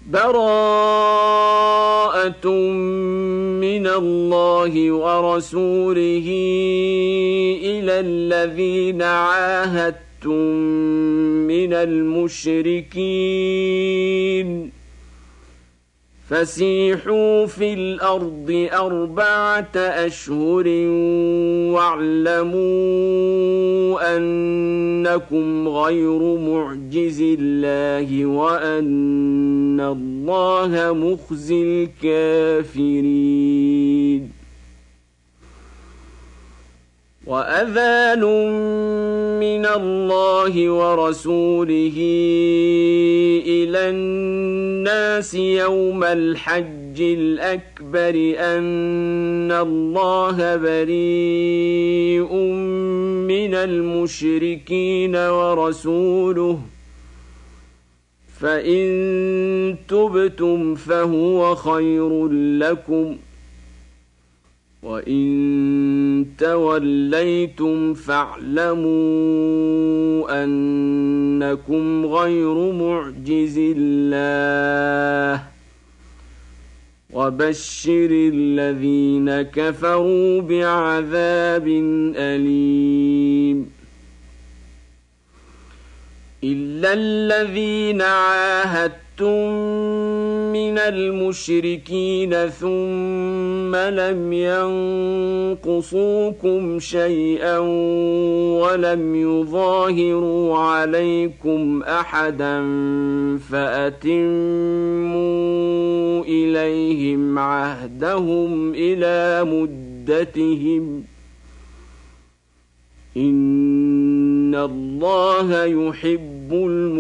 براءة من الله ورسوله إلى الذين عاهدتم من المشركين فسيحوا في الأرض 4 أشهر واعلموا أنكم غير معجز الله وأن الله مخزي الكافرين. وأذان من الله ورسوله إلى الناس يوم الحج الأكبر أن الله بريء من المشركين ورسوله فإن تبتم فهو خير لكم وإن توليتم فاعلموا أنكم غير معجز الله وبشر الذين كفروا بعذاب أليم. إلا الذين عاهدتم من المشركين ثم لم ينقصوكم شيئا ولم يظاهروا عليكم أحدا فأتموا إليهم عهدهم إلى مدتهم إن الله يحب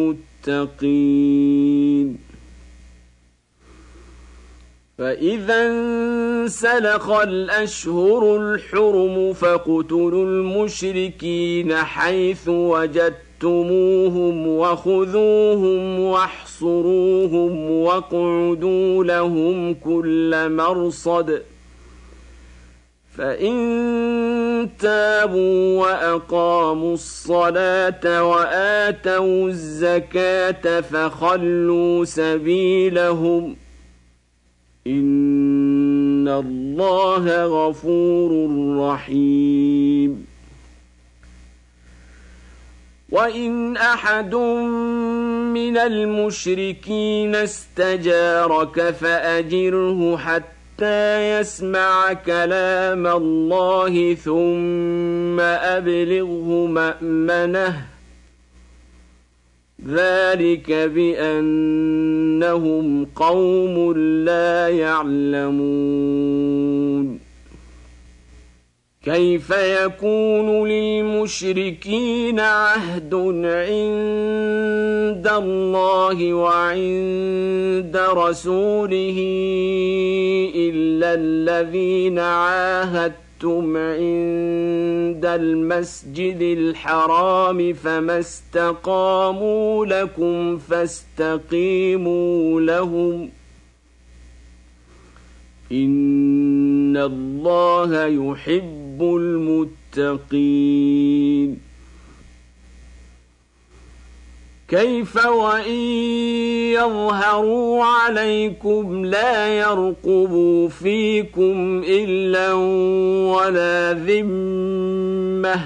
المتقين. فإذا انسلخ الأشهر الحرم فاقتلوا المشركين حيث وجدتموهم وخذوهم واحصروهم واقعدوا لهم كل مرصد فإن تابوا وأقاموا الصلاة وآتوا الزكاة فخلوا سبيلهم إن الله غفور رحيم. وإن أحد من المشركين استجارك فأجره حتى يسمع كلام الله ثم أبلغه مأمنه ذلك بأنهم قوم لا يعلمون. كيف يكون للمشركين عهد عند الله وعند رسوله إلا الذين عاهدتم عند المسجد الحرام فما استقاموا لكم فاستقيموا لهم إن الله يحب المتقين. كيف وإن يظهروا عليكم لا يرقبوا فيكم إلا ولا ذمة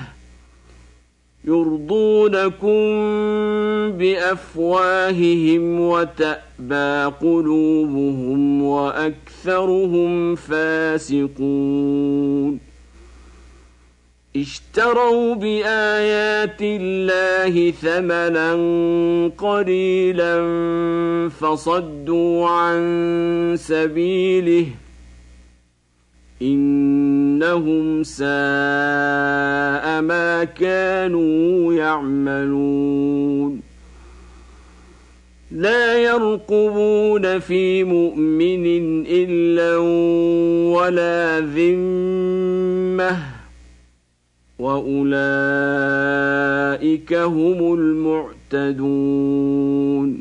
يرضونكم بأفواههم وتأبى قلوبهم وأكثرهم فاسقون. اشتروا بآيات الله ثمنا قليلا فصدوا عن سبيله إنهم ساء ما كانوا يعملون. لا يرقبون في مؤمن إلا ولا ذمة وأولئك هم المعتدون.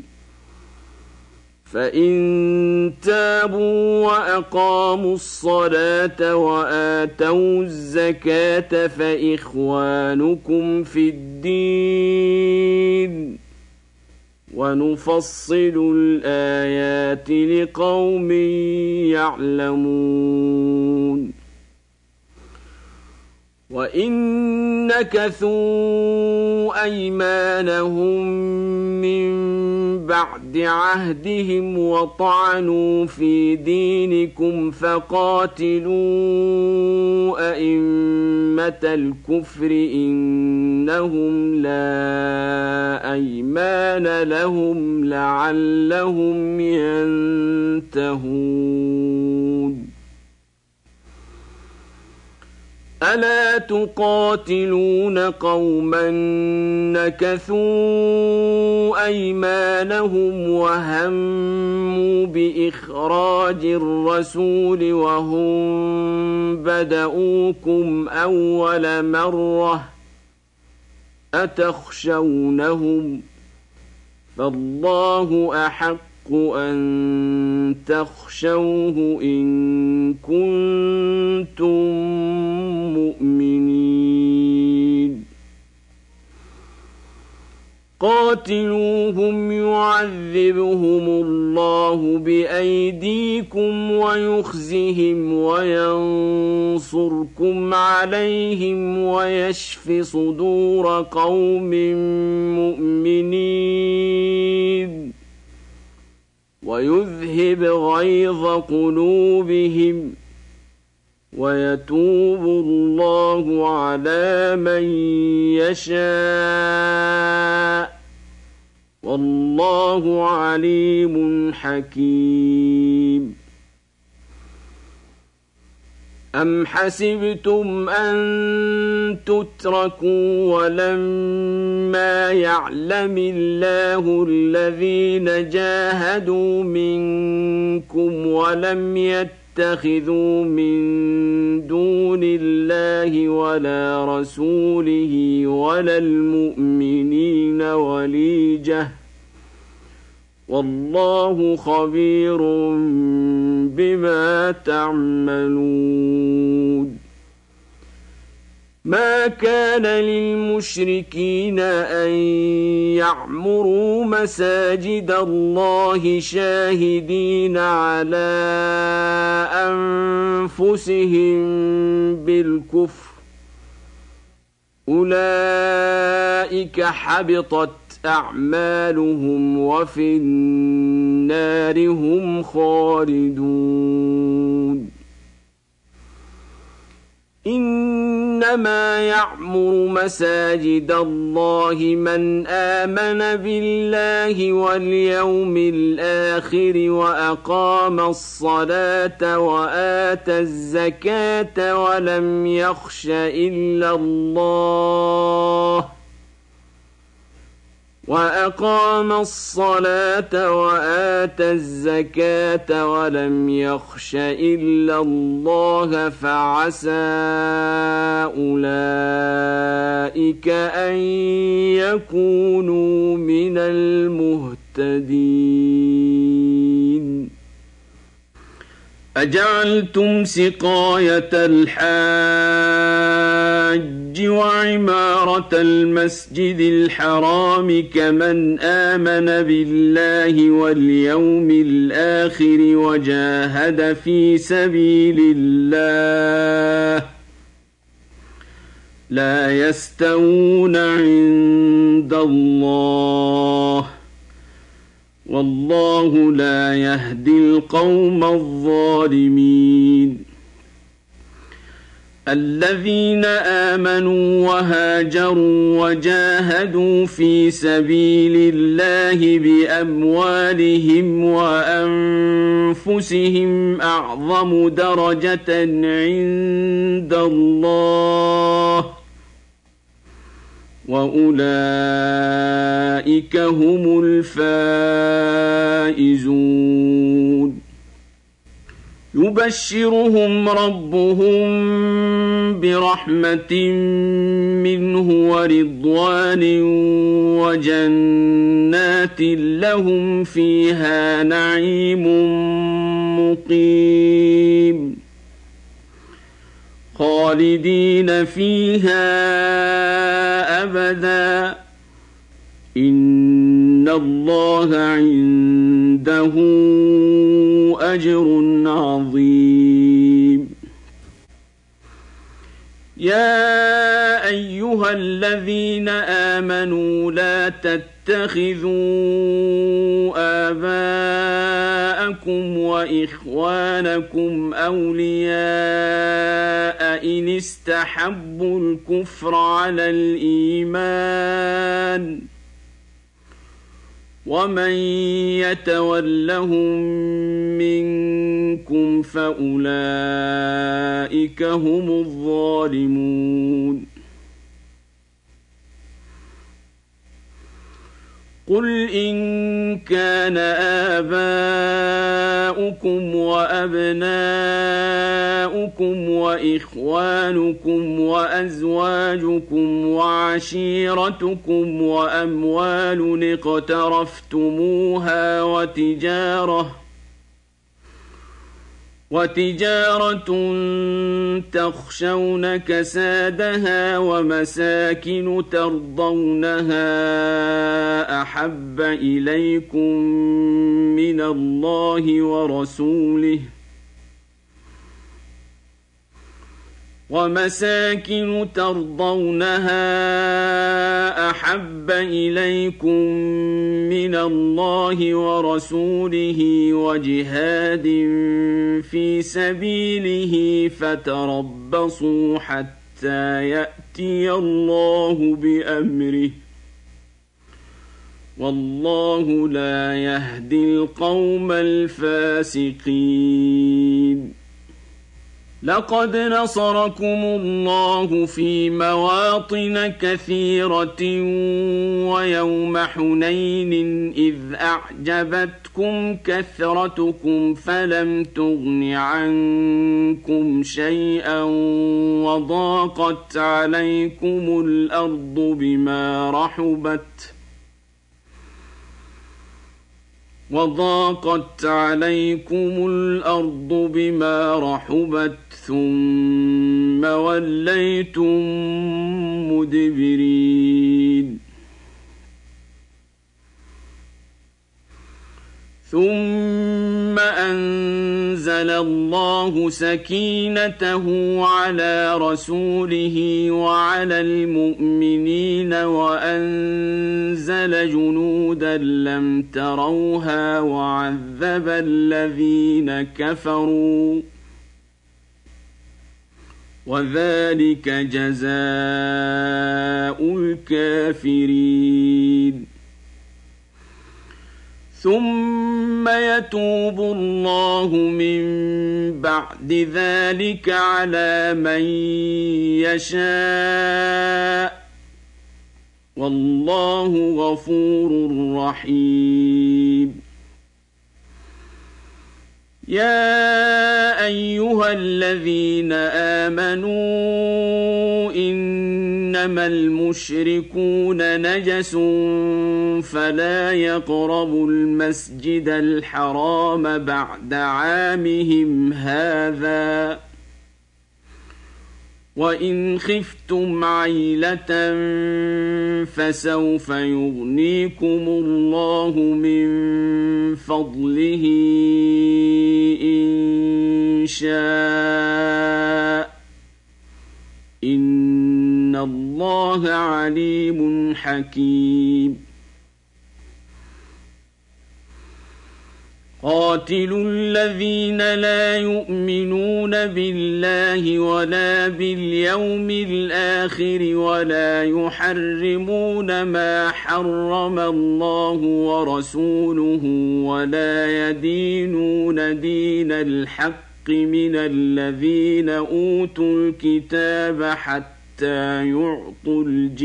فإن تابوا وأقاموا الصلاة وآتوا الزكاة فإخوانكم في الدين ونفصل الآيات لقوم يعلمون وإن نكثوا أيمانهم من بعد عهدهم وطعنوا في دينكم فقاتلوا أئمة الكفر إنهم لا أيمان لهم لعلهم ينتهون ألا تقاتلون قوما نكثوا أيمانهم وهموا بإخراج الرسول وهم بدؤوكم أول مرة أتخشونهم فالله أحق أن تخشوه إن كنتم مؤمنين قاتلوهم يعذبهم الله بأيديكم ويخزهم وينصركم عليهم ويشف صدور قوم مؤمنين ويذهب غيظ قلوبهم ويتوب الله على من يشاء والله عليم حكيم أم حسبتم أن تتركوا ولما يعلم الله الذين جاهدوا منكم ولم يتخذوا من دون الله ولا رسوله ولا المؤمنين وليجة والله خبير بما تعملون ما كان للمشركين أن يعمروا مساجد الله شاهدين على أنفسهم بالكفر أولئك حبطت أعمالهم وفي النار هم خالدون إنما يعمر مساجد الله من آمن بالله واليوم الآخر وأقام الصلاة وآتى الزكاة ولم يخش إلا الله وأقام الصلاة وآتى الزكاة ولم يخش إلا الله فعسى أولئك أن يكونوا من المهتدين أجعلتم سقاية الحاج وعمارة المسجد الحرام كمن آمن بالله واليوم الآخر وجاهد في سبيل الله لا يستوون عند الله والله لا يهدي القوم الظالمين الذين آمنوا وهاجروا وجاهدوا في سبيل الله بأموالهم وأنفسهم أعظم درجة عند الله وأولئك هم الفائزون يبشرهم ربهم برحمة منه ورضوان وجنات لهم فيها نعيم مقيم خالدين فيها أبدا إن الله عنده أجر عظيم. يا أيها الذين آمنوا لا تتخذوا آباءكم وإخوانكم أولياء إن استحبوا الكفر على الإيمان ومن يتولهم منكم فأولئك هم الظالمون. قل إن كان آباؤكم وأبناؤكم وإخوانكم وأزواجكم وعشيرتكم وأموال اقترفتموها وتجارة تخشون كسادها ومساكن ترضونها أحب إليكم من الله ورسوله وجهاد في سبيله فتربصوا حتى يأتي الله بأمره والله لا يهدي القوم الفاسقين. لقد نصركم الله في مواطن كثيرة ويوم حنين إذ أعجبتكم كثرتكم فلم تغن عنكم شيئا وضاقت عليكم الأرض بما رحبت ثم وليتم مدبرين. ثم أنزل الله سكينته على رسوله وعلى المؤمنين وأنزل جنودا لم تروها وعذب الذين كفروا وذلك جزاء الكافرين. ثم يتوب الله من بعد ذلك على من يشاء والله غفور رحيم. يا أيها الذين آمنوا إنما المشركون نجس فلا يقربوا المسجد الحرام بعد عامهم هذا وإن خفتم عيلة فسوف يغنيكم الله من فضله إن شاء إن الله عليم حكيم. قاتلوا الذين لا يؤمنون بالله ولا باليوم الآخر ولا يحرمون ما حرم الله ورسوله ولا يدينون دين الحق من الذين أوتوا الكتاب حتى يعطوا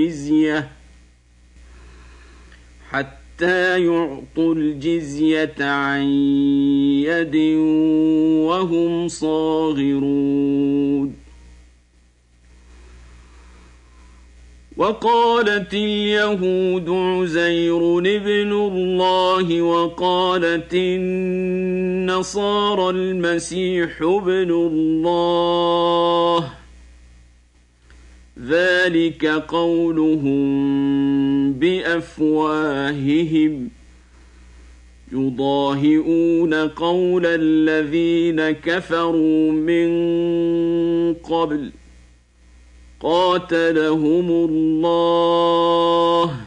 الجزية عن يد وهم صاغرون. وقالت اليهود عزير ابن الله وقالت النصارى المسيح ابن الله ذلك قولهم بأفواههم يضاهئون قول الذين كفروا من قبل قاتلهم الله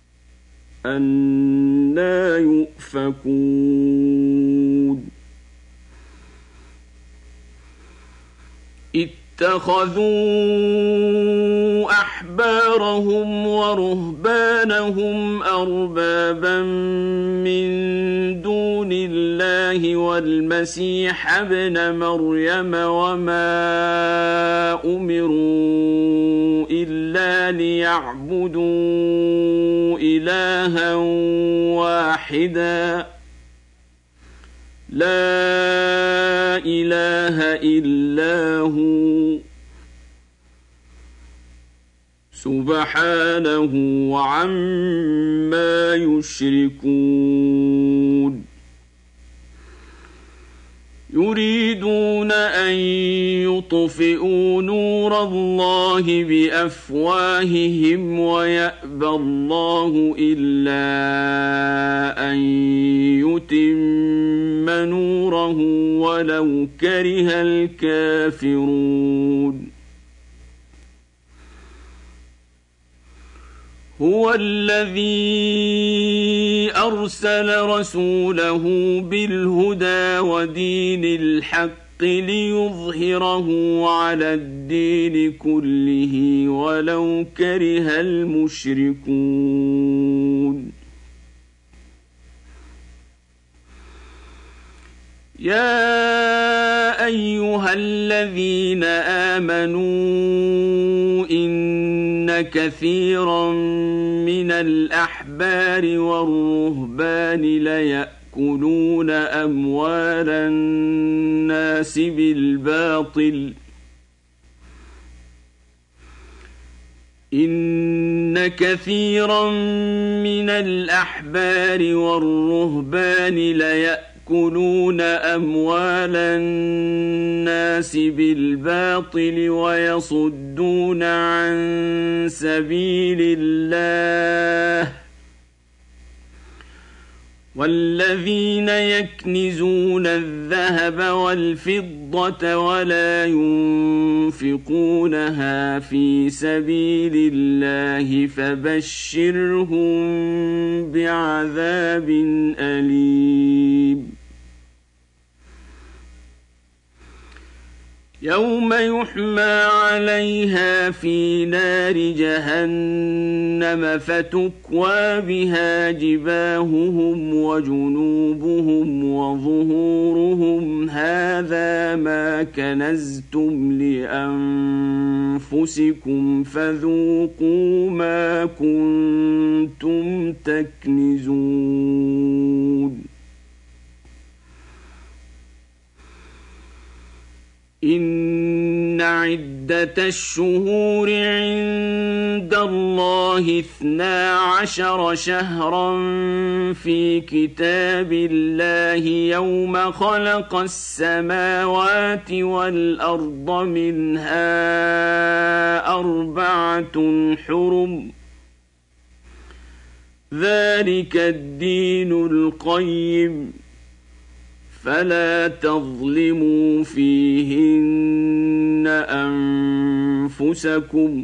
أنى يؤفكون اتخذوا أحبارهم ورهبانهم أربابا من دون الله والمسيح ابن مريم وما أمروا إلا ليعبدوا إلها واحدا لا إله إلا هو سبحانه عما يشركون يريدون أن يطفئوا نور الله بأفواههم ويأبى الله إلا أن يتم نوره ولو كره الكافرون هو الذي أرسل رسوله بالهدى ودين الحق ليظهره على الدين كله ولو كره المشركون يا أيها الذين آمنوا إن كثيرا من الأحبار والرهبان ليأكلون أموال الناس بالباطل إن كثيرا من الأحبار والرهبان ليأكلون أموال الناس بالباطل ويصدون عن سبيل الله والذين يكنزون الذهب والفضة ولا ينفقونها في سبيل الله فبشرهم بعذاب أليم يوم يحمى عليها في نار جهنم فتكوى بها جباههم وجنوبهم وظهورهم هذا ما كنزتم لأنفسكم فذوقوا ما كنتم تكنزون إن عدة الشهور عند الله 12 شهرا في كتاب الله يوم خلق السماوات والأرض منها 4 حرم ذلك الدين القيم فلا تظلموا فيهن أنفسكم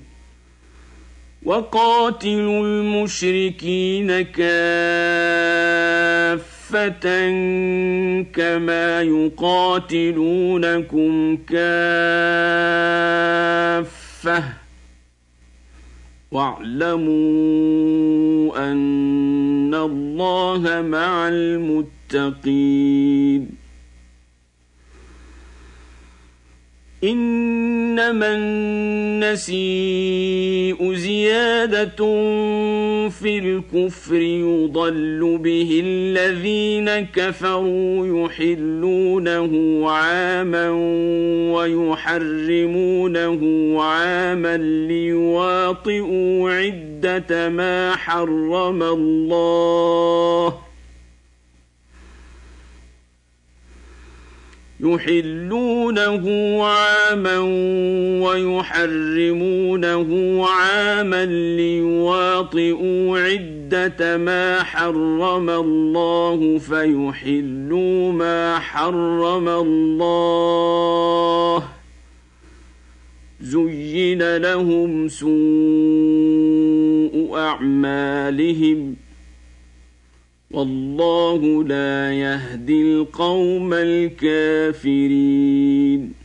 وقاتلوا المشركين كافة كما يقاتلونكم كافة واعلموا أن الله مع المتقين إنما النسيء زيادة في الكفر يضل به الذين كفروا يحلونه عاما ويحرمونه عاما ليواطئوا عدة ما حرم الله يحلونه عاما ويحرمونه عاما ليواطئوا عدة عدة ما حرم الله فيحلوا ما حرم الله زين لهم سوء أعمالهم والله لا يهدي القوم الكافرين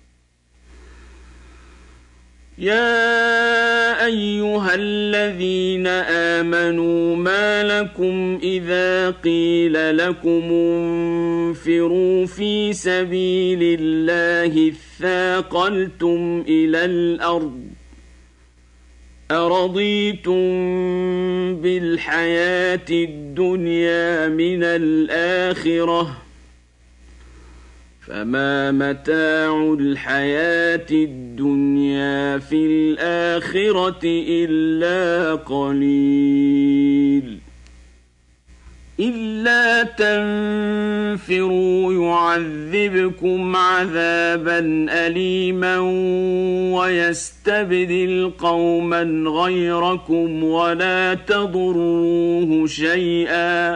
يا أيها الذين آمنوا ما لكم إذا قيل لكم انفروا في سبيل الله اثاقلتم إلى الأرض أرضيتم بالحياة الدنيا من الآخرة فما متاع الحياة الدنيا في الآخرة إلا قليل إلا تنفروا يعذبكم عذابا أليما ويستبدل قوما غيركم ولا تضروه شيئا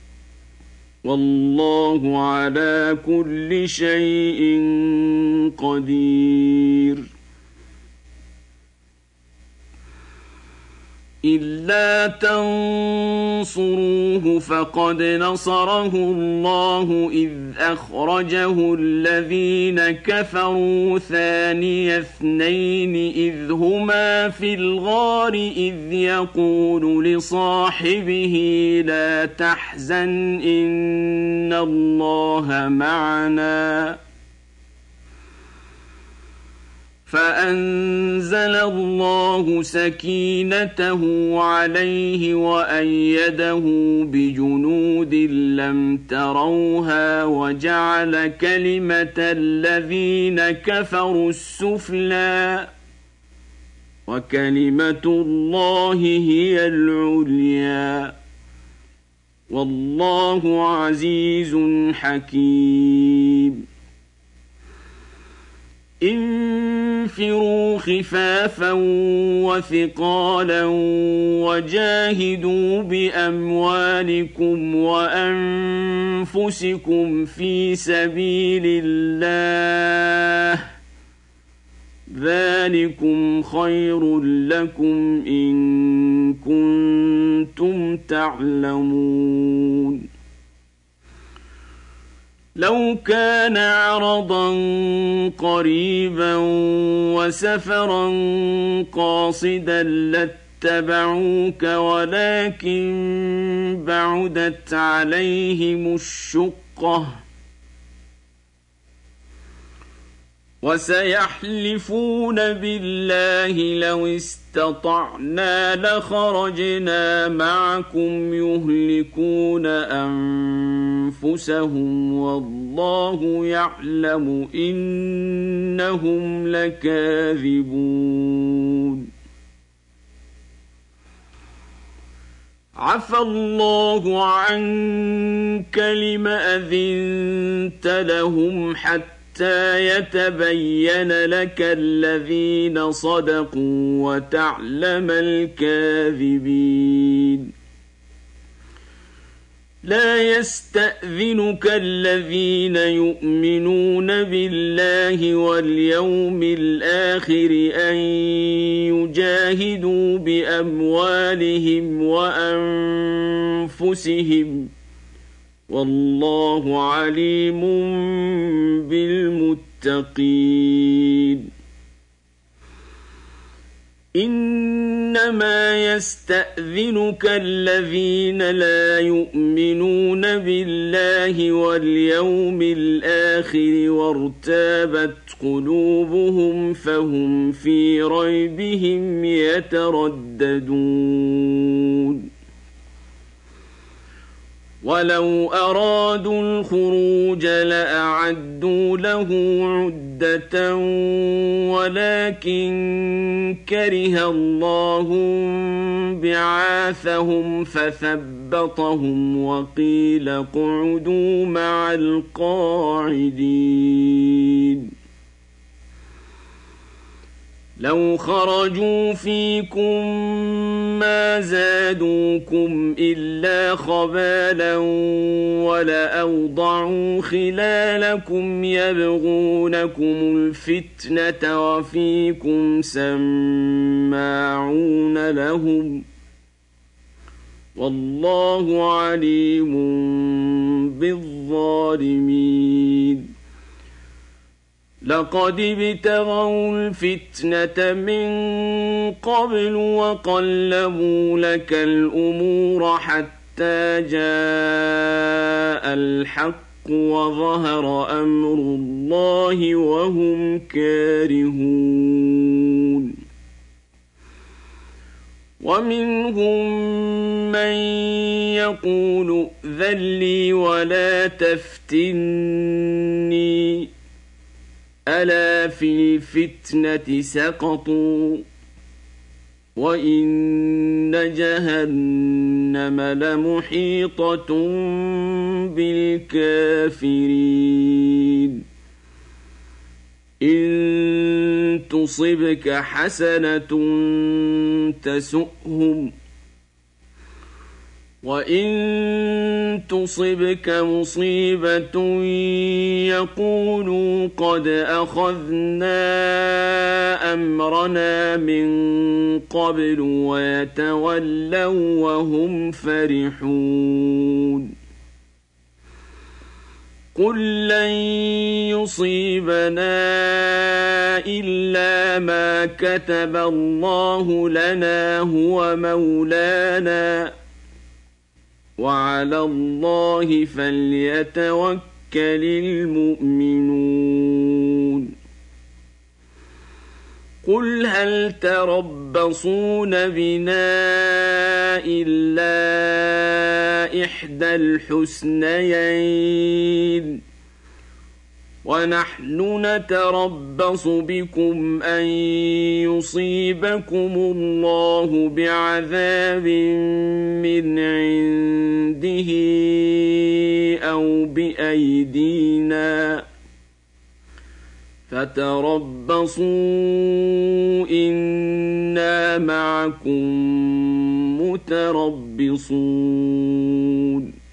والله على كل شيء قدير إلا تنصروه فقد نصره الله إذ أخرجه الذين كفروا ثاني اثنين إذ هما في الغار إذ يقول لصاحبه لا تحزن إن الله معنا فأنزل الله سكينته عليه وأيده بجنود لم تروها وجعل كلمة الذين كفروا السفلى وكلمة الله هي العليا والله عزيز حكيم انفروا خفافا وثقالا وجاهدوا بأموالكم وأنفسكم في سبيل الله ذلكم خير لكم إن كنتم تعلمون لو كان عرضا قريبا وسفرا قاصدا لاتبعوك ولكن بعدت عليهم الشقة وسيحلفون بالله لو استطعنا لخرجنا معكم يهلكون أنفسهم والله يعلم إنهم لكاذبون عفى الله عنك لم أذنت لهم حتى يتبين لك الذين صدقوا وتعلم الكاذبين لا يستأذنك الذين يؤمنون بالله واليوم الآخر أن يجاهدوا بأموالهم وأنفسهم والله عليم بالمتقين إنما يستأذنك الذين لا يؤمنون بالله واليوم الآخر وارتابت قلوبهم فهم في ريبهم يترددون ولو أرادوا الخروج لأعدوا له عدة ولكن كره الله بعاثهم فثبطهم وقيل اقعدوا مع القاعدين لو خرجوا فيكم ما زادوكم إلا خبالا ولأوضعوا خلالكم يبغونكم الفتنة وفيكم سماعون لهم والله عليم بالظالمين لقد ابتغوا الفتنة من قبل وقلبوا لك الأمور حتى جاء الحق وظهر أمر الله وهم كارهون ومنهم من يقول ائذن لي ولا تفتني ألا في الفتنة سقطوا وإن جهنم لمحيطة بالكافرين إن تصبك حسنة تسؤهم وإن تصبك مصيبة يقولوا قد أخذنا أمرنا من قبل ويتولوا وهم فرحون قل لن يصيبنا إلا ما كتب الله لنا هو مولانا وعلى الله فليتوكل المؤمنون قل هل تربصون بنا إلا إحدى الحسنيين ونحن نتربص بكم أن يصيبكم الله بعذاب من عنده أو بأيدينا فتربصوا إنا معكم متربصون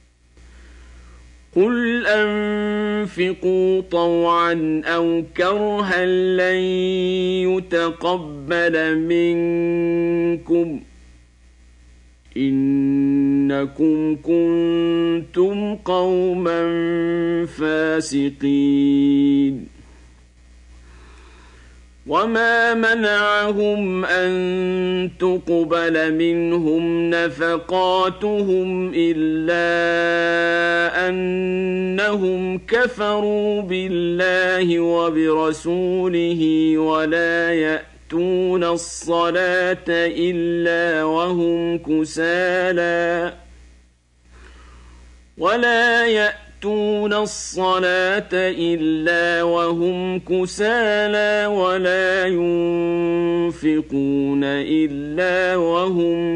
قل أنفقوا طوعا أو كرها لن يتقبل منكم إنكم كنتم قوما فاسقين وما منعهم أن تقبل منهم نفقاتهم إلا أنهم كفروا بالله وبرسوله ولا يأتون الصلاة إلا وهم كسالى ولا ينفقون إلا وهم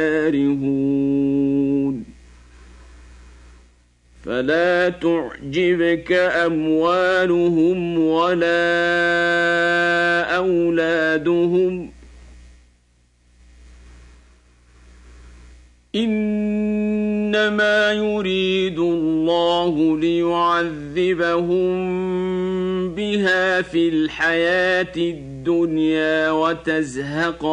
كارهون فلا تعجبك أموالهم ولا أولادهم إنما يريد الله ليعذبهم بها في الحياة الدنيا وتزهق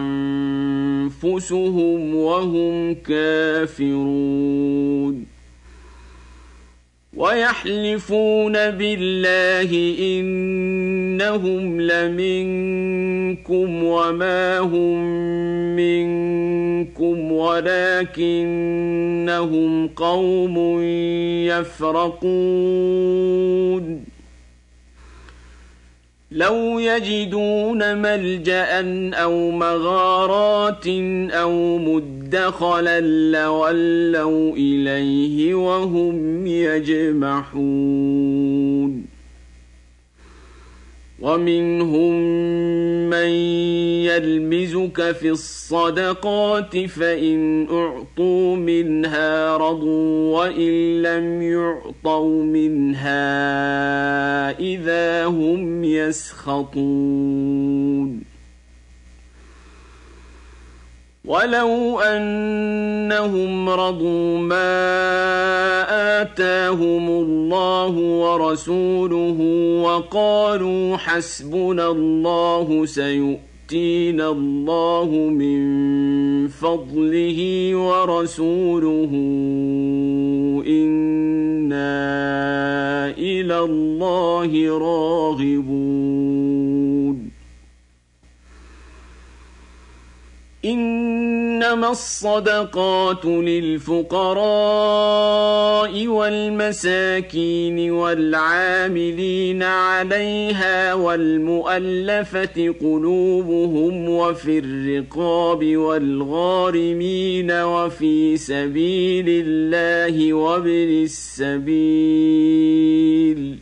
أنفسهم وهم كافرون ويحلفون بالله إنهم لمنكم وما هم منكم ولكنهم قوم يفرقون لو يجدون ملجأ أو مغارات أو مدخلا لولوا إليه وهم يجمحون ومنهم من يلمزك في الصدقات فإن أعطوا منها رضوا وإن لم يعطوا منها إذا هم يسخطون ولو أنهم رضوا ما آتاهم الله ورسوله وقالوا حسبنا الله سيؤتينا الله من فضله ورسوله إنا إلى الله راغبون إنما الصدقات للفقراء والمساكين والعاملين عليها والمؤلفة قلوبهم وفي الرقاب والغارمين وفي سبيل الله وابن السبيل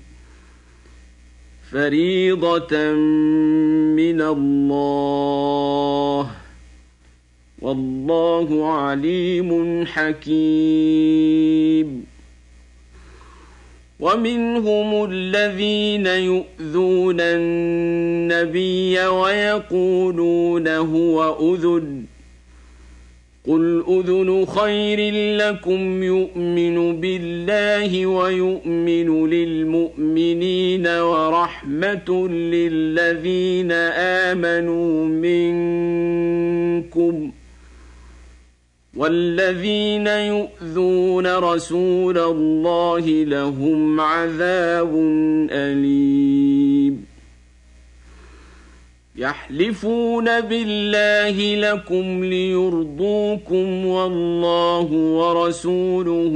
فريضة من الله والله عليم حكيم ومنهم الذين يؤذون النبي ويقولون هو أذن قل أذن خير لكم يؤمن بالله ويؤمن للمؤمنين ورحمة للذين آمنوا منكم والذين يؤذون رسول الله لهم عذاب أليم يحلفون بالله لكم ليرضوكم والله ورسوله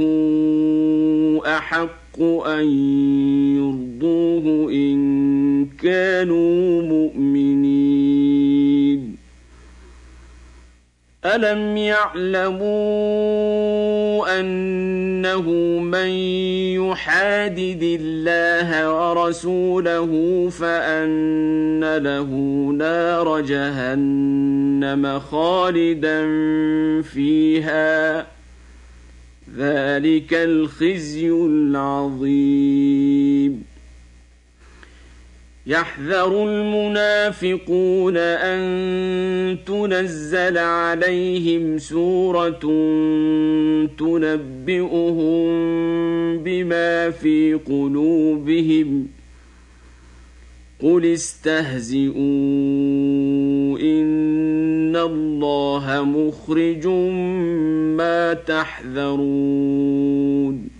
أحق أن يرضوه إن كانوا مؤمنين ألم يعلموا أنه من يحادد الله ورسوله فأن له نار جهنم خالدا فيها ذلك الخزي العظيم يحذر المنافقون أن تنزل عليهم سورة تنبئهم بما في قلوبهم قل استهزئوا إن الله مخرج ما تحذرون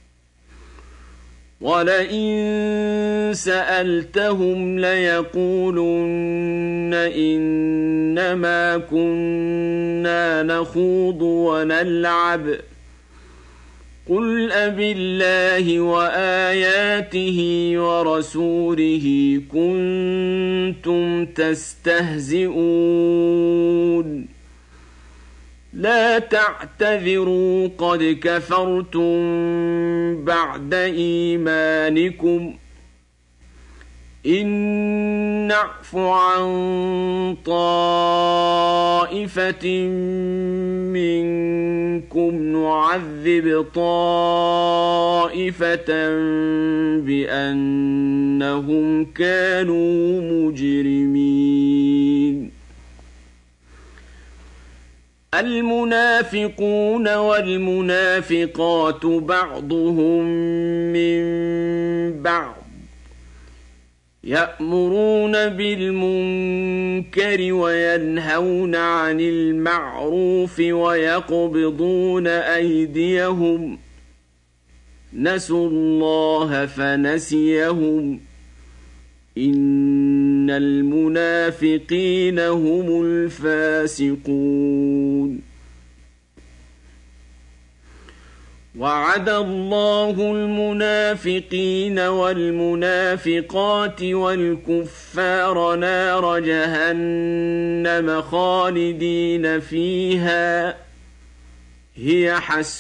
ولئن سألتهم ليقولن إنما كنا نخوض ونلعب قل أبالله وآياته ورسوله كنتم تستهزئون لا تعتذروا قد كفرتم بعد إيمانكم إن نعف عن طائفة منكم نعذب طائفة بأنهم كانوا مجرمين المنافقون والمنافقات بعضهم من بعض يأمرون بالمنكر وينهون عن المعروف ويقبضون أيديهم نسوا الله فنسيهم إن المنافقين هم الفاسقون وعد الله المنافقين والمنافقات والكفار نار جهنم خالدين فيها هي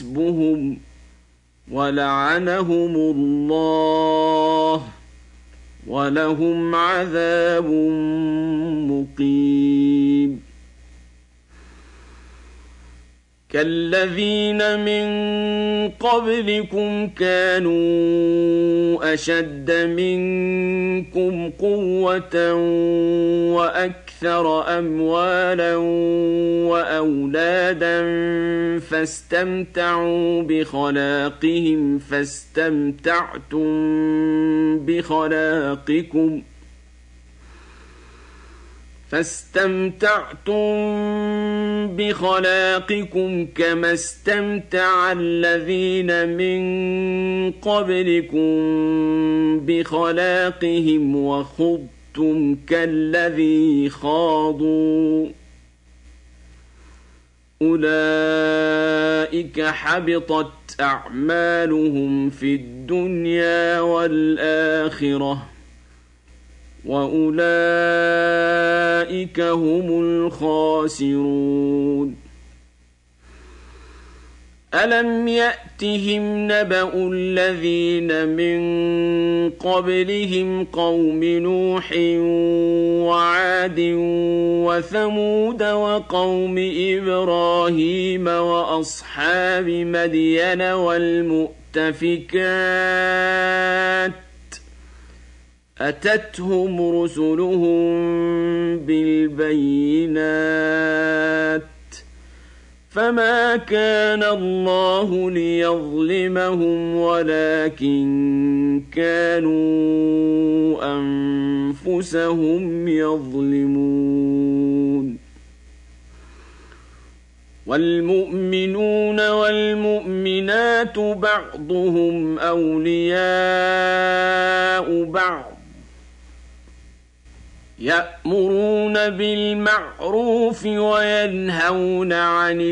حسبهم ولعنهم الله ولهم عذاب مقيم كالذين من قبلكم كانوا أشد منكم قوة وأكثر أموالا وأولادا فاستمتعوا بخلاقهم فاستمتعتم بخلاقكم كما استمتع الذين من قبلكم بخلاقهم وخضتم كالذي خاضوا أولئك حبطت أعمالهم في الدنيا والآخرة وأولئك هم الخاسرون ألم يأتهم نبأ الذين من قبلهم قوم نوح وعاد وثمود وقوم إبراهيم وأصحاب مدين والمؤتفكات أتتهم رسلهم بالبينات فما كان الله ليظلمهم ولكن كانوا أنفسهم يظلمون والمؤمنون والمؤمنات بعضهم أولياء بعض يأمرون بالمعروف وينهون عن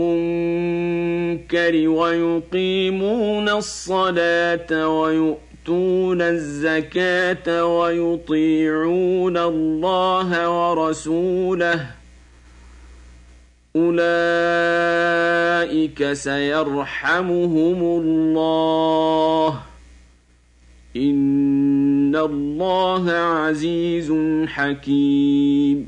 المنكر ويقيمون الصلاة ويؤتون الزكاة ويطيعون الله ورسوله أولئك سيرحمهم الله إن الله عزيز حكيم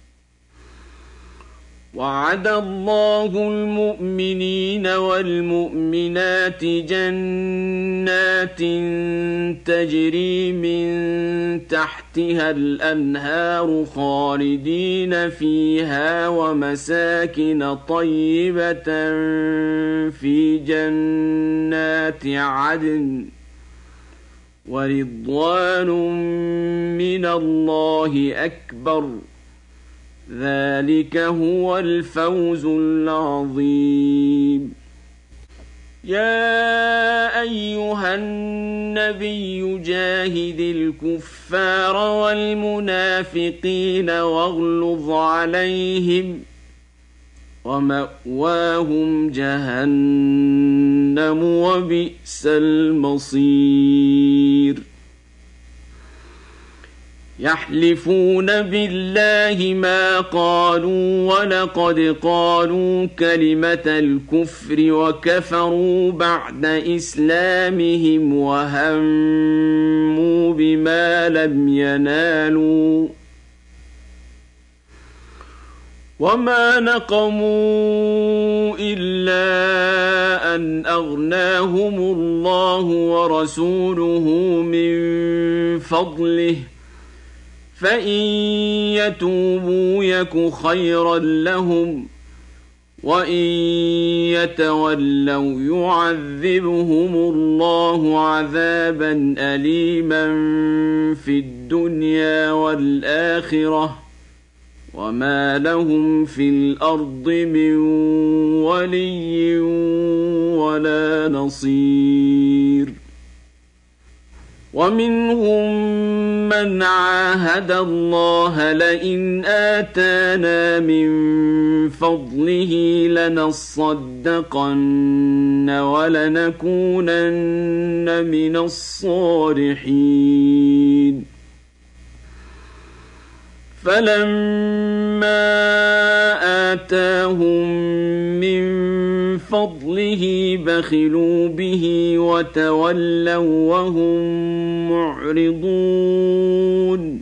وعد الله المؤمنين والمؤمنات جنات تجري من تحتها الأنهار خالدين فيها ومساكن طيبة في جنات عدن ورضوان من الله أكبر ذلك هو الفوز العظيم يا أيها النبي جاهد الكفار والمنافقين واغلظ عليهم ومأواهم جهنم وبئس المصير يحلفون بالله ما قالوا ولقد قالوا كلمة الكفر وكفروا بعد إسلامهم وهموا بما لم ينالوا وما نقموا إلا أن أغناهم الله ورسوله من فضله فإن يتوبوا يك خيرا لهم وإن يتولوا يعذبهم الله عذابا أليما في الدنيا والآخرة وما لهم في الأرض من ولي ولا نصير ومنهم من عاهد الله لئن آتانا من فضله لنصدقن ولنكونن من الصالحين فلما آتاهم من فضله بخلوا به وتولوا وهم معرضون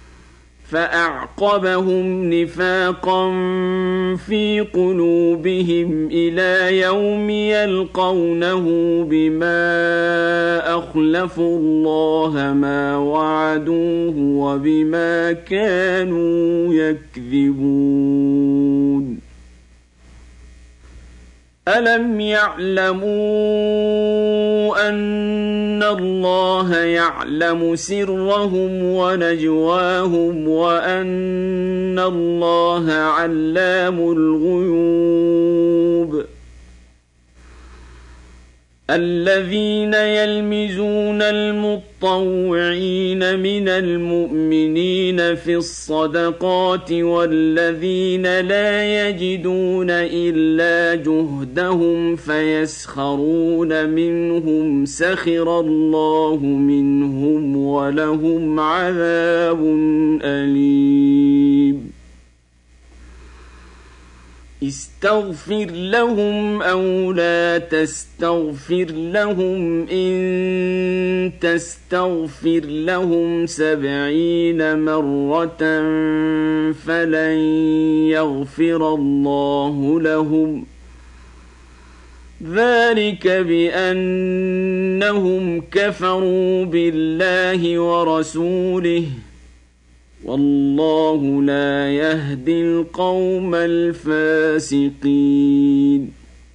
فأعقبهم نفاقا في قلوبهم إلى يوم يلقونه بما أخلفوا الله ما وعدوه وبما كانوا يكذبون ألم يعلموا أن الله يعلم سرهم ونجواهم وأن الله علام الغيوب الذين يلمزون المطوعين من المؤمنين في الصدقات والذين لا يجدون إلا جهدهم فيسخرون منهم سخر الله منهم ولهم عذاب أليم استغفر لهم أو لا تستغفر لهم إن تستغفر لهم 70 مرة فلن يغفر الله لهم ذلك بأنهم كفروا بالله ورسوله والله لا يهدي القوم الفاسقين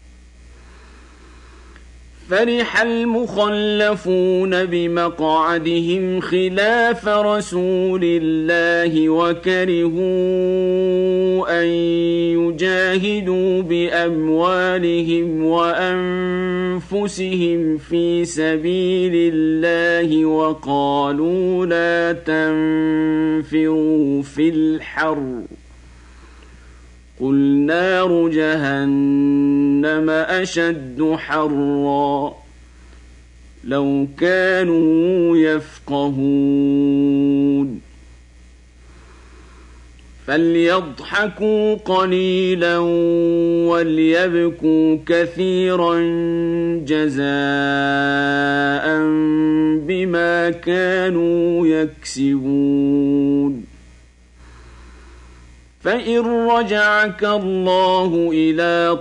فرح المخلفون بمقعدهم خلاف رسول الله وكرهوا أن يجاهدوا بأموالهم وأنفسهم في سبيل الله وقالوا لا تنفروا في الحر قل نار جهنم أشد حرا لو كانوا يفقهون فليضحكوا قليلا وليبكوا كثيرا جزاء بما كانوا يكسبون فإن رجعك الله إلى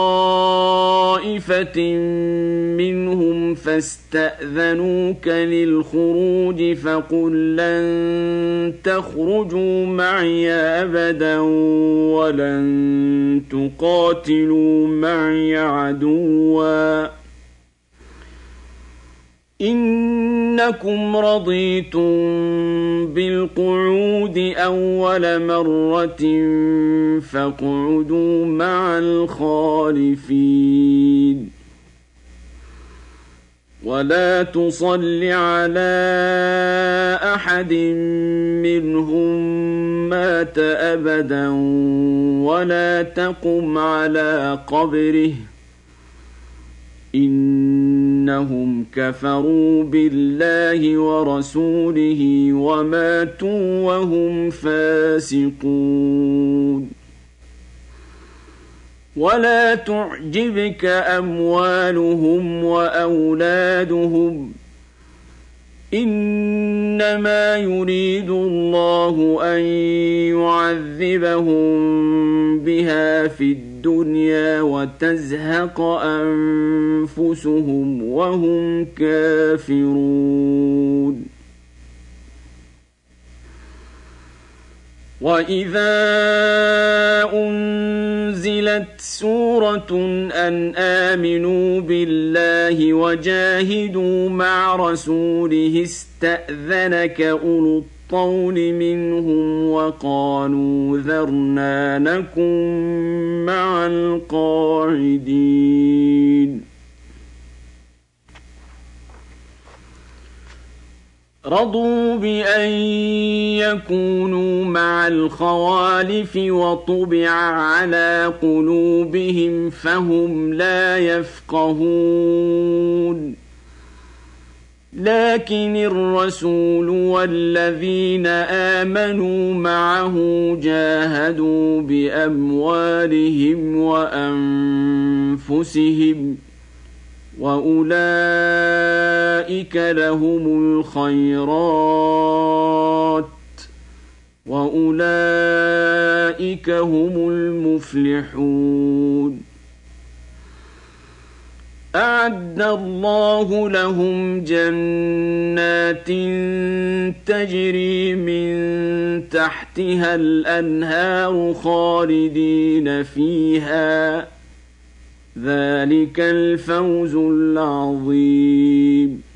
طائفة منهم فاستأذنوك للخروج فقل لن تخرجوا معي أبدا ولن تقاتلوا معي عدوا إنكم رضيتم بالقعود أول مرة فاقعدوا مع الخالفين ولا تصل على أحد منهم مات أبدا ولا تقم على قبره إنهم كفروا بالله ورسوله وماتوا وهم فاسقون ولا تعجبك أموالهم وأولادهم إنما يريد الله أن يعذبهم بها في الدنيا وتزهق أنفسهم وهم كافرون وإذا أنزلت سورة أن آمنوا بالله وجاهدوا مع رسوله استأذنك أولو الطول منهم وقالوا ذرنا نكن مع القاعدين رضوا بأن يكونوا مع الخوالف وطبع على قلوبهم فهم لا يفقهون لكن الرسول والذين آمنوا معه جاهدوا بأموالهم وأنفسهم وأولئك لهم الخيرات وأولئك هم المفلحون أعد الله لهم جنات تجري من تحتها الأنهار خالدين فيها ذلك الفوز العظيم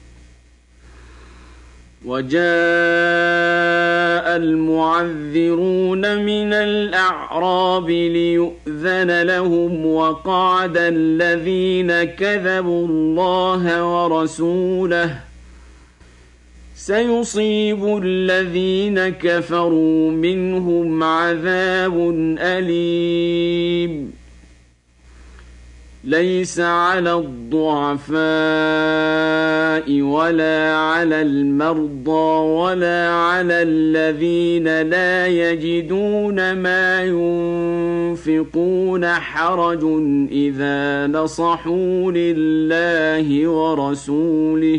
وجاء المعذرون من الأعراب ليؤذن لهم وقعد الذين كذبوا الله ورسوله سيصيب الذين كفروا منهم عذاب أليم ليس على الضعفاء ولا على المرضى ولا على الذين لا يجدون ما ينفقون حرج إذا نصحوا لله ورسوله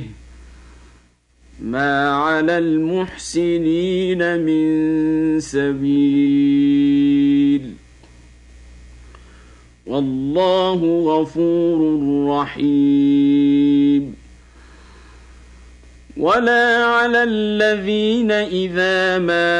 ما على المحسنين من سبيل والله غفور رحيم ولا على الذين إذا ما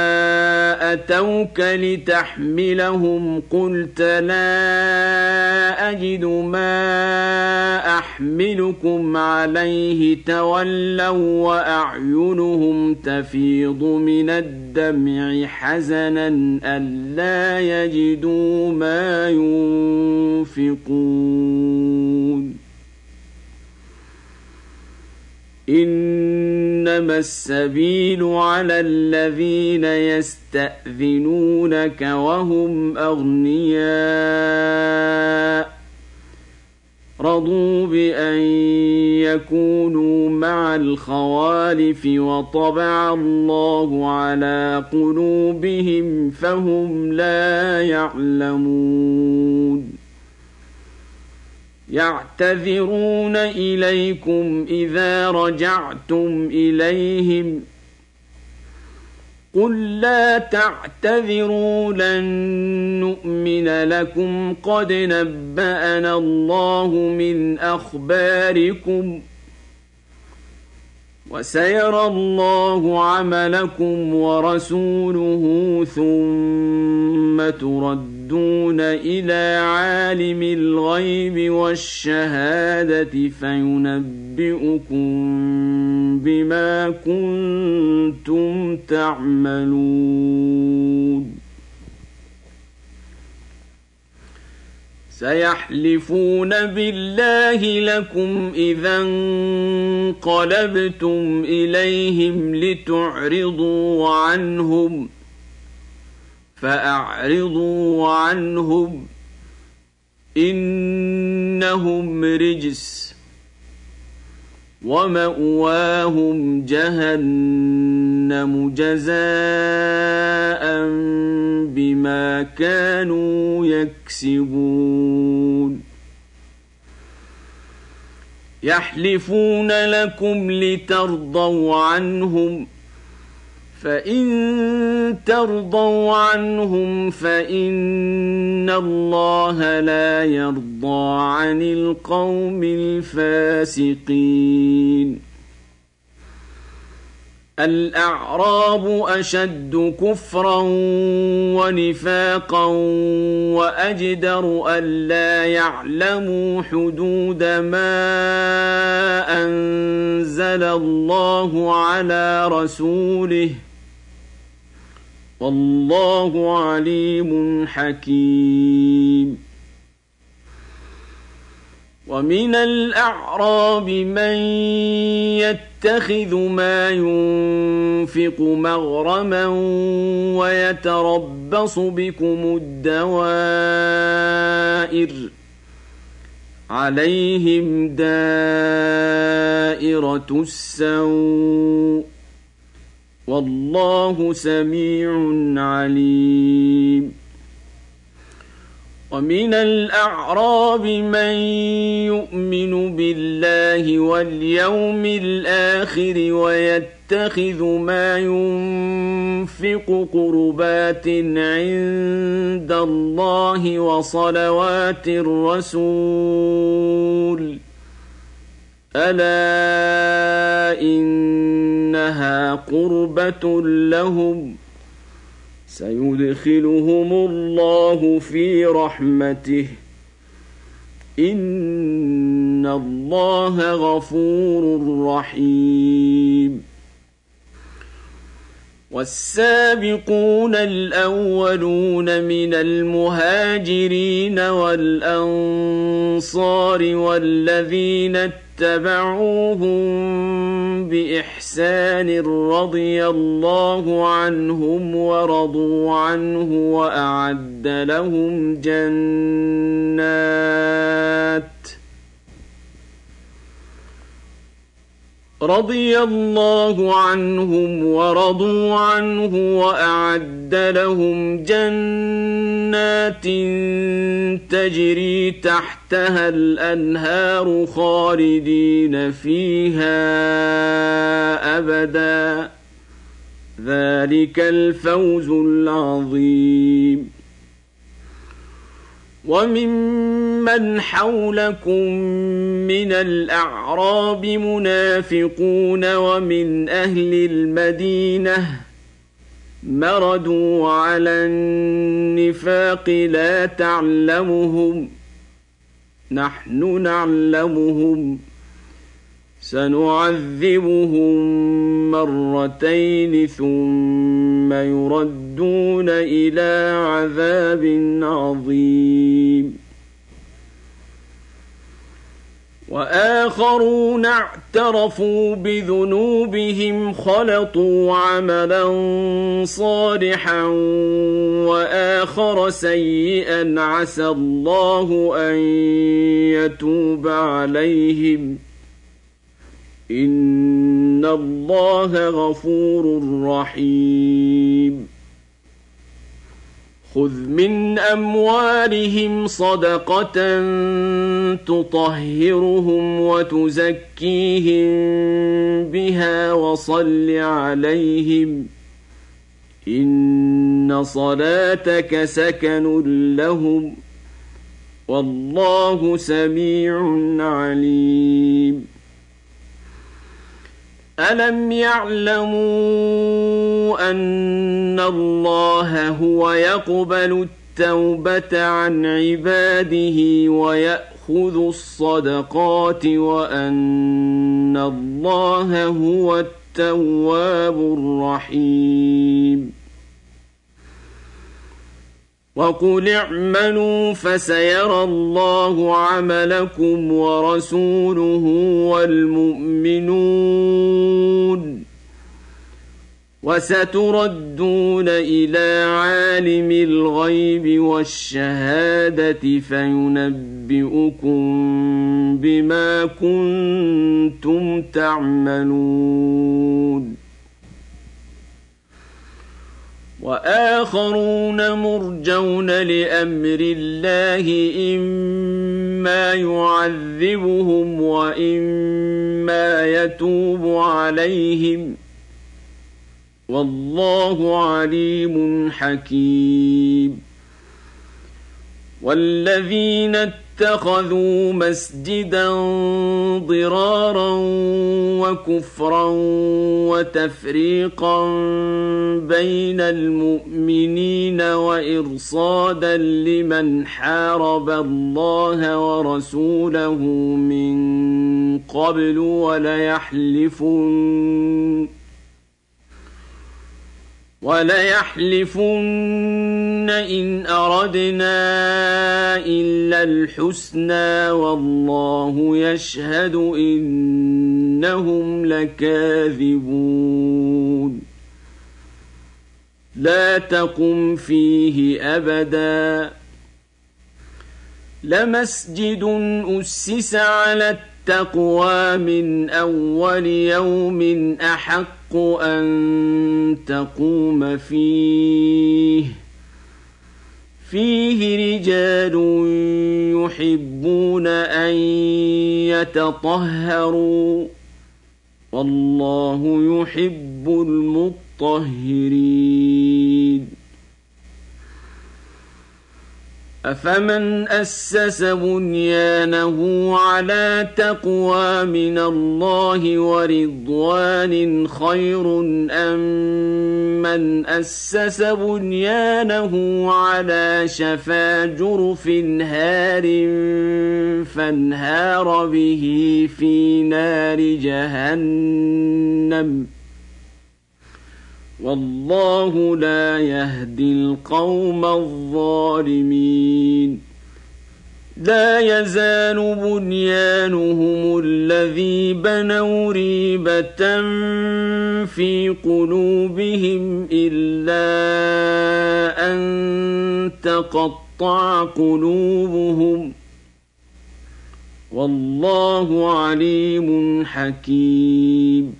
أتوك لتحملهم قلت لا أجد ما أحملكم عليه تولوا وأعينهم تفيض من الدمع حزنا ألا يجدوا ما ينفقون إنما السبيل على الذين يستأذنونك وهم أغنياء رضوا بأن يكونوا مع الخوالف وطبع الله على قلوبهم فهم لا يعلمون يعتذرون إليكم إذا رجعتم إليهم قل لا تعتذروا لن نؤمن لكم قد نبأنا الله من أخباركم وسيرى الله عملكم ورسوله ثم تردون إلى عالم الغيب والشهادة فينبئكم بما كنتم تعملون سيحلفون بالله لكم إذا انقلبتم إليهم لتعرضوا عنهم فأعرضوا عنهم إنهم رجس ومأواهم جهنم جزاء بما كانوا يكسبون يحلفون لكم لترضوا عنهم فإن ترضوا عنهم فإن الله لا يرضى عن القوم الفاسقين الأعراب أشد كفرا ونفاقا وأجدر ألا يعلموا حدود ما أنزل الله على رسوله والله عليم حكيم ومن الأعراب من يتخذ ما ينفق مغرما ويتربص بكم الدوائر عليهم دائرة السوء والله سميع عليم ومن الأعراب من يؤمن بالله واليوم الآخر ويتخذ ما ينفق قربات عند الله وصلوات الرسول ألا إنها قربة لهم سيدخلهم الله في رحمته إن الله غفور رحيم والسابقون الأولون من المهاجرين والأنصار والذين اتبعوهم بإحسان رضي الله عنهم ورضوا عنه وأعد لهم جنات تجري تحتها الأنهار خالدين فيها أبدا ذلك الفوز العظيم وممن حولكم من الأعراب منافقون ومن أهل المدينة مردوا على النفاق لا تعلمهم نحن نعلمهم سنعذبهم مرتين ثم يردون إلى عذاب عظيم وآخرون اعترفوا بذنوبهم خلطوا عملا صالحا وآخر سيئا عسى الله أن يتوب عليهم إن الله غفور رحيم خذ من أموالهم صدقة تطهرهم وتزكيهم بها وصل عليهم إن صلاتك سكن لهم والله سميع عليم ألم يعلموا أن الله هو يقبل التوبة عن عباده ويأخذ الصدقات وأن الله هو التواب الرحيم وقل اعملوا فسيرى الله عملكم ورسوله والمؤمنون وستردون إلى عالم الغيب والشهادة فينبئكم بما كنتم تعملون وآخرون مرجون لأمر الله إما يعذبهم وإما يتوب عليهم والله عليم حكيم والذين اتخذوا مسجدا ضرارا وكفرا وتفريقا بين المؤمنين وإرصادا لمن حارب الله ورسوله من قبل وليحلفن إن أردنا إلا الحسنى والله يشهد إنهم لكاذبون لا تقم فيه أبدا ولا يحلفن إن أردنا إلا الحسنى والله يشهد إنهم لكاذبون لا تقم فيه أبدا. لا تقم فيه أبدا. ولا يحلفن إن أردنا إلا الحسنى والله يشهد إنهم لكاذبون. لا تقم فيه أبدا. لا تقم فيه أبدا. لمسجد أسس على التقوى من أول يوم أحق أن تقوم فيه رجال يحبون أن يتطهروا والله يحب المطهرين أفمن أسس بنيانه على تقوى من الله ورضوان خير أم من أسس بنيانه على شفا جرف هار فانهار به في نار جهنم والله لا يهدي القوم الظالمين لا يزال بنيانهم الذي بنوا ريبة في قلوبهم إلا أن تقطع قلوبهم والله عليم حكيم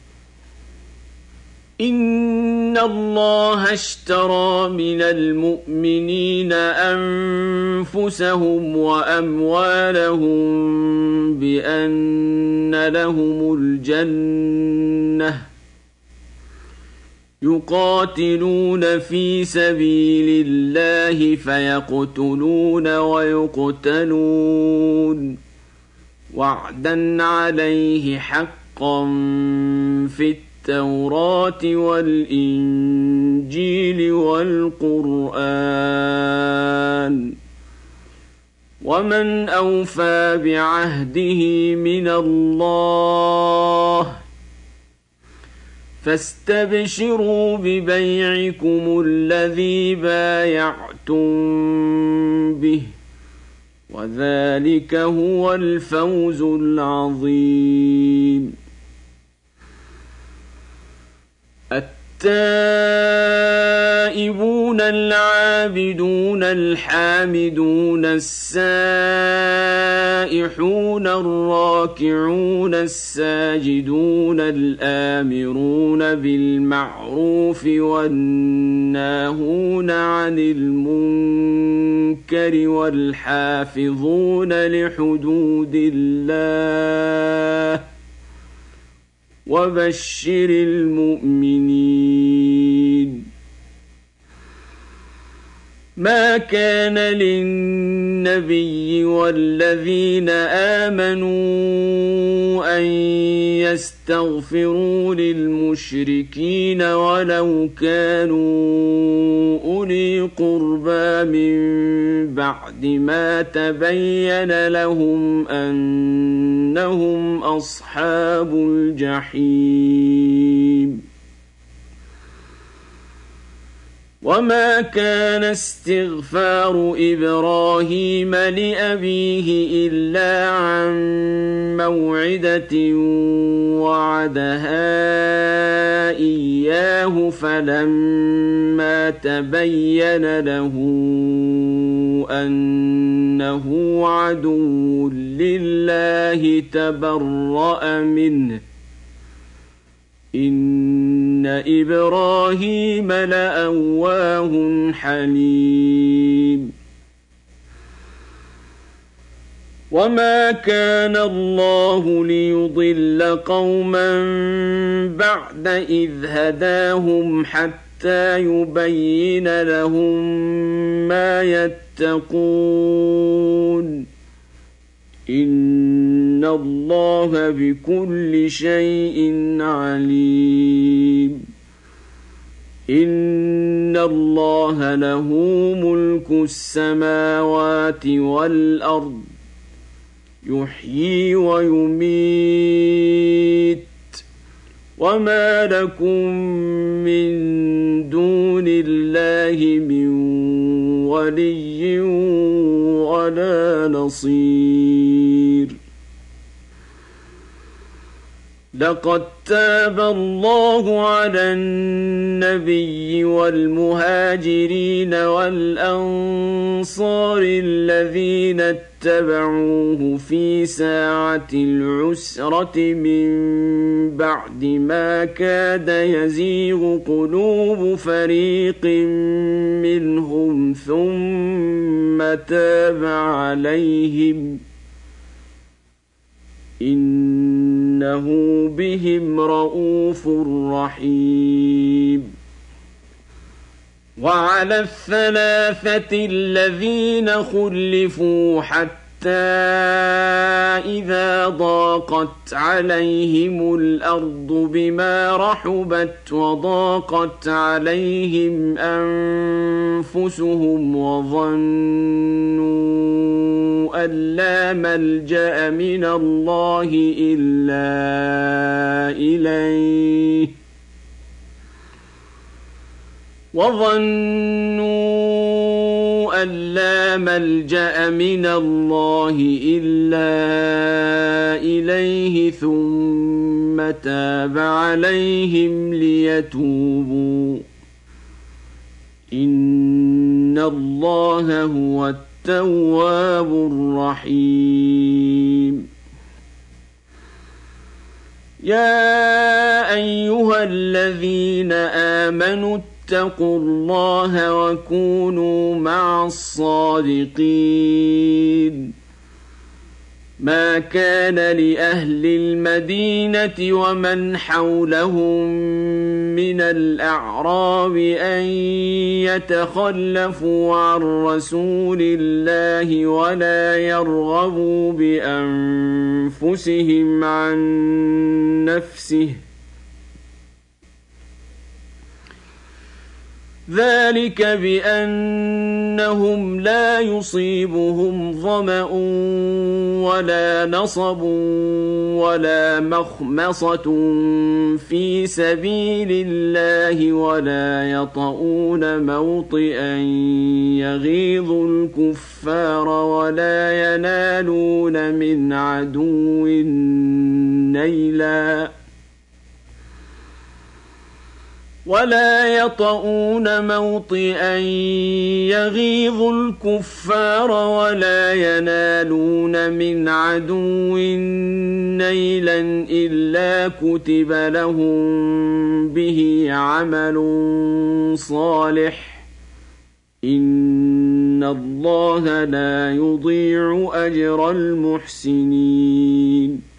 إن الله اشترى من المؤمنين أنفسهم وأموالهم بأن لهم الجنة يقاتلون في سبيل الله فيقتلون ويقتلون وعدا عليه حقا في التوراة والإنجيل والقرآن ومن أوفى بعهده من الله فاستبشروا ببيعكم الذي بايعتم به وذلك هو الفوز العظيم التائبون العابدون الحامدون السائحون الراكعون الساجدون الآمرون بالمعروف والناهون عن المنكر والحافظون لحدود الله وبشر المؤمنين ما كان للنبي والذين آمنوا أن يستغفروا للمشركين ولو كانوا أولي قربى من بعد ما تبين لهم أنهم أصحاب الجحيم وما كان استغفار إبراهيم لأبيه إلا عن موعدة وعدها إياه فلما تبين له أنه عدو لله تبرأ منه إن إبراهيم لأواه حليم وما كان الله ليضل قوما بعد إذ هداهم حتى يبين لهم ما يتقون إن الله بكل شيء عليم إن الله له ملك السماوات والأرض يحيي ويميت وما لكم من دون الله من ولي ولا نصير لقد تاب الله على النبي والمهاجرين والأنصار الذين اتبعوه في ساعة العسرة من بعد ما كاد يزيغ قلوب فريق منهم ثم تاب عليهم إنه بهم رءوف رحيم. وعلى الثلاثة الذين خلفوا حتى إذا ضاقت عليهم الأرض بما رحبت وضاقت عليهم أنفسهم وظنوا أن لا ملجأ من الله إلا إليه ثم تاب عليهم ليتوبوا إن الله هو التواب الرحيم. يا أيها الذين آمنوا اتقوا الله وكونوا مع الصادقين. ما كان لأهل المدينة ومن حولهم من الأعراب أن يتخلفوا عن رسول الله ولا يرغبوا بأنفسهم عن نفسه ذلك بأنهم لا يصيبهم ظمأ ولا نصب ولا مخمصة في سبيل الله ولا يطؤون موطئا يغيظ الكفار ولا ينالون من عدو نيلا يغيظ الكفار ولا ينالون من عدو نيلا إلا كتب لهم به عمل صالح إن الله لا يضيع أجر المحسنين.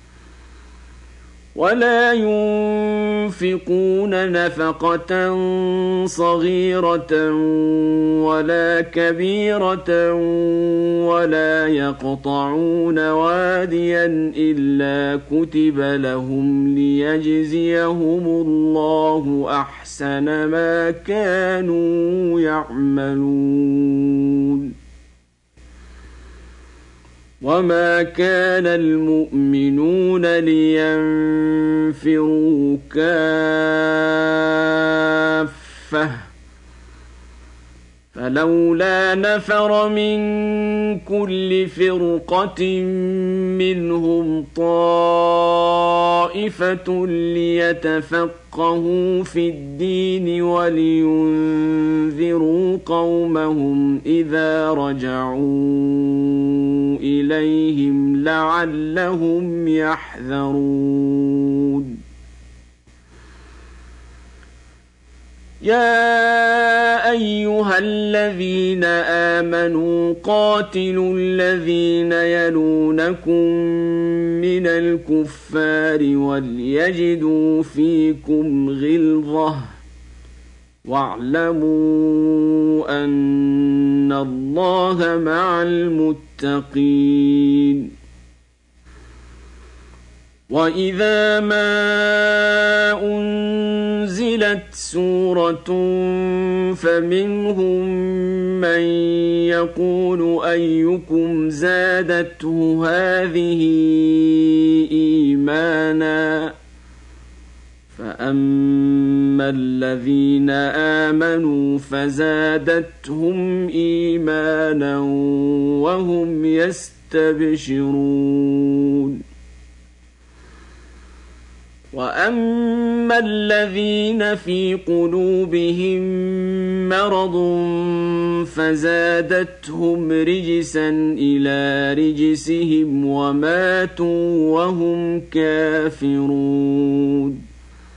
ولا ينفقون نفقة صغيرة ولا كبيرة ولا يقطعون واديا إلا كتب لهم ليجزيهم الله أحسن ما كانوا يعملون. وما كان المؤمنون لينفروا كافة فلولا نفر من كل فرقة منهم طائفة ليتفقهوا في الدين ولينذروا قومهم إذا رجعوا إليهم لعلهم يحذرون. يا أيها الذين آمنوا قاتلوا الذين يلونكم من الكفار وليجدوا فيكم غلظة واعلموا أن الله مع المتقين. وإذا ما أنزلت سورة فمنهم من يقول أيكم زادته هذه إيمانا فأما الذين آمنوا فزادتهم إيمانا وهم يستبشرون. وأما الذين في قلوبهم مرض فزادتهم رجسا إلى رجسهم وماتوا وهم كافرون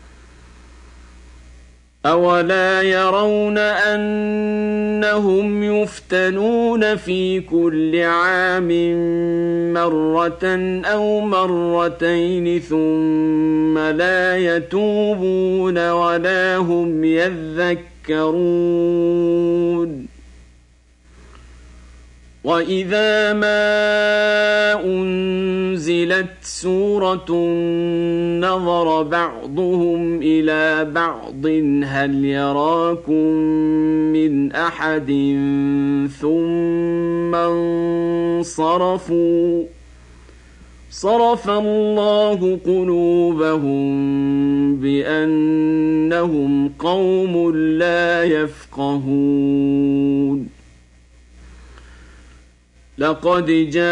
أولا يرون أنهم يفتنون في كل عام مرة أو مرتين ثم لا يتوبون ولا هم يذكرون وإذا ما أنزلت سورة نظر بعضهم إلى بعض هل يراكم من أحد ثم انصرفوا صرف الله قلوبهم بأنهم قوم لا يفقهون لقد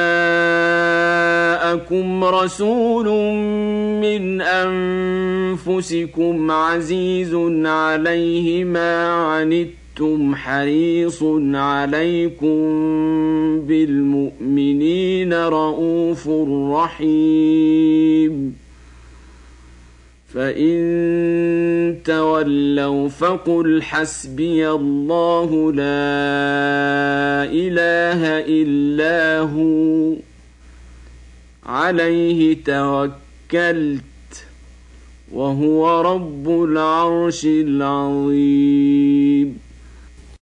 جاءكم رسول من أنفسكم عزيز عليه ما عنتم حريص عليكم بالمؤمنين رءوف رحيم فإن تولوا فقل حسبي الله لا إله إلا هو عليه توكلت وهو رب العرش العظيم